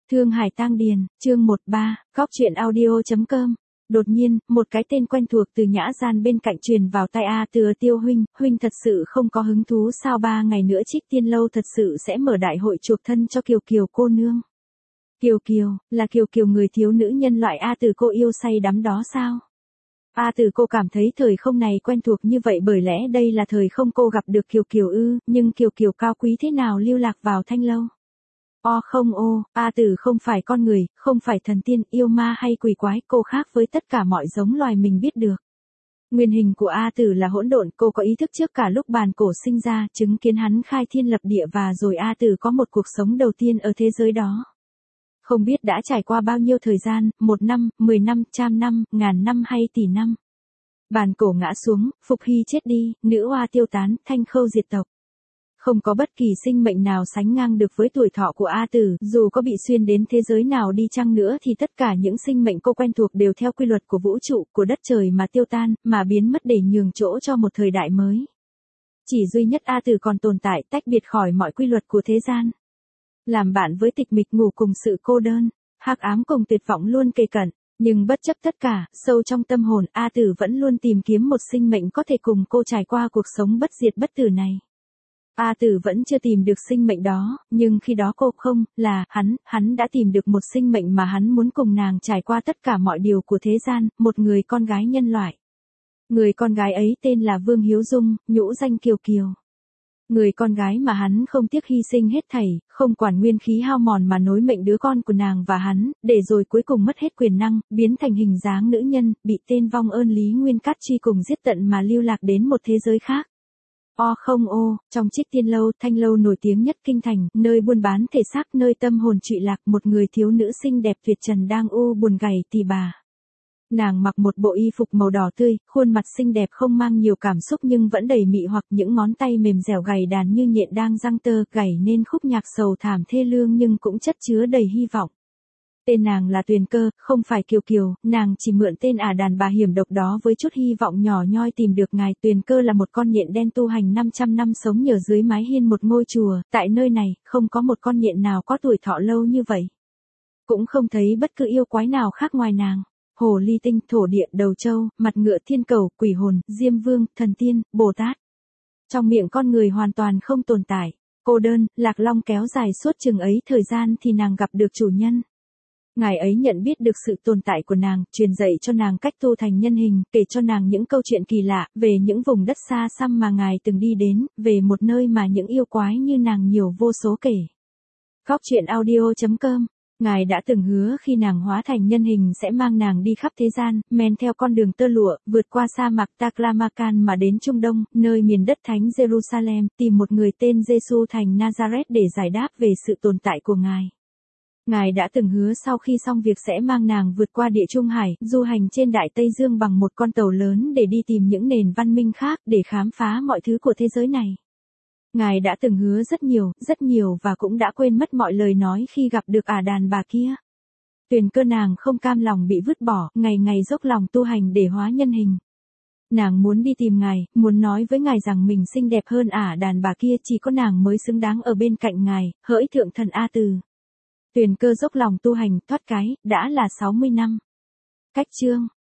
Thương Hải Tang Điền, chương 13, góc truyện audio.com. Đột nhiên, một cái tên quen thuộc từ nhã gian bên cạnh truyền vào tai A Từ. Tiêu huynh thật sự không có hứng thú sao? 3 ngày nữa Trích Tiên lâu thật sự sẽ mở đại hội chuộc thân cho Kiều Kiều cô nương. Kiều, là Kiều người thiếu nữ nhân loại A Từ cô yêu say đắm đó sao? A Từ cô cảm thấy thời không này quen thuộc như vậy, bởi lẽ đây là thời không cô gặp được Kiều ư? Nhưng Kiều cao quý thế nào lưu lạc vào Thanh lâu? Không, A Từ không phải con người, không phải thần tiên, yêu ma hay quỷ quái, cô khác với tất cả mọi giống loài mình biết được. Nguyên hình của A Từ là hỗn độn, cô có ý thức trước cả lúc bàn cổ sinh ra, chứng kiến hắn khai thiên lập địa, và rồi A Từ có một cuộc sống đầu tiên ở thế giới đó. Không biết đã trải qua bao nhiêu thời gian, 1 năm, 10 năm, trăm năm, ngàn năm hay tỷ năm. Bàn cổ ngã xuống, Phục Hy chết đi, nữ oa tiêu tán, Thanh Khâu diệt tộc. Không có bất kỳ sinh mệnh nào sánh ngang được với tuổi thọ của A Từ, dù có bị xuyên đến thế giới nào đi chăng nữa thì tất cả những sinh mệnh cô quen thuộc đều theo quy luật của vũ trụ, của đất trời mà tiêu tan, mà biến mất để nhường chỗ cho một thời đại mới. Chỉ duy nhất A Từ còn tồn tại, tách biệt khỏi mọi quy luật của thế gian. Làm bạn với tịch mịch, ngủ cùng sự cô đơn, hắc ám cùng tuyệt vọng luôn kề cận. Nhưng bất chấp tất cả, sâu trong tâm hồn, A Từ vẫn luôn tìm kiếm một sinh mệnh có thể cùng cô trải qua cuộc sống bất diệt bất tử này. A Từ vẫn chưa tìm được sinh mệnh đó, nhưng khi đó cô không, là, hắn đã tìm được một sinh mệnh mà hắn muốn cùng nàng trải qua tất cả mọi điều của thế gian, một người con gái nhân loại. Người con gái ấy tên là Vương Hiếu Dung, nhũ danh Kiều. Người con gái mà hắn không tiếc hy sinh hết thảy, không quản nguyên khí hao mòn mà nối mệnh đứa con của nàng và hắn, để rồi cuối cùng mất hết quyền năng, biến thành hình dáng nữ nhân, bị tên vong ơn Lý Nguyên Cát truy cùng giết tận mà lưu lạc đến một thế giới khác. Trong Trích Tiên lâu, Thanh lâu nổi tiếng nhất kinh thành, nơi buôn bán thể xác, nơi tâm hồn trụy lạc, một người thiếu nữ xinh đẹp tuyệt trần đang buồn gầy tỉ bà. Nàng mặc một bộ y phục màu đỏ tươi, khuôn mặt xinh đẹp không mang nhiều cảm xúc nhưng vẫn đầy mị hoặc, những ngón tay mềm dẻo gảy đàn như nhện đang giăng tơ, gảy nên khúc nhạc sầu thảm thê lương nhưng cũng chất chứa đầy hy vọng. Tên nàng là Tuyền Cơ, không phải Kiều, nàng chỉ mượn tên đàn bà hiểm độc đó với chút hy vọng nhỏ nhoi tìm được ngài. Tuyền Cơ là một con nhện đen tu hành 500 năm sống nhờ dưới mái hiên một ngôi chùa, tại nơi này, không có một con nhện nào có tuổi thọ lâu như vậy. Cũng không thấy bất cứ yêu quái nào khác ngoài nàng. Hồ ly tinh, thổ địa, đầu trâu, mặt ngựa, thiên cầu, quỷ hồn, diêm vương, thần tiên, Bồ Tát. Trong miệng con người hoàn toàn không tồn tại. Cô đơn, lạc long kéo dài suốt chừng ấy thời gian thì nàng gặp được chủ nhân. Ngài ấy nhận biết được sự tồn tại của nàng, truyền dạy cho nàng cách tu thành nhân hình, kể cho nàng những câu chuyện kỳ lạ, về những vùng đất xa xăm mà ngài từng đi đến, về một nơi mà những yêu quái như nàng nhiều vô số kể. Góc truyện audio.com. Ngài đã từng hứa khi nàng hóa thành nhân hình sẽ mang nàng đi khắp thế gian, men theo con đường tơ lụa, vượt qua sa mạc Taklamakan mà đến Trung Đông, nơi miền đất thánh Jerusalem, tìm một người tên Giêsu thành Nazareth để giải đáp về sự tồn tại của ngài. Ngài đã từng hứa sau khi xong việc sẽ mang nàng vượt qua Địa Trung Hải, du hành trên Đại Tây Dương bằng một con tàu lớn để đi tìm những nền văn minh khác, để khám phá mọi thứ của thế giới này. Ngài đã từng hứa rất nhiều và cũng đã quên mất mọi lời nói khi gặp được đàn bà kia. Tuyền Cơ nàng không cam lòng bị vứt bỏ, ngày dốc lòng tu hành để hóa nhân hình. Nàng muốn đi tìm ngài, muốn nói với ngài rằng mình xinh đẹp hơn đàn bà kia, chỉ có nàng mới xứng đáng ở bên cạnh ngài, hỡi thượng thần A Từ. Tuyền Cơ dốc lòng tu hành, thoát cái, đã là 60 năm. Cách chương.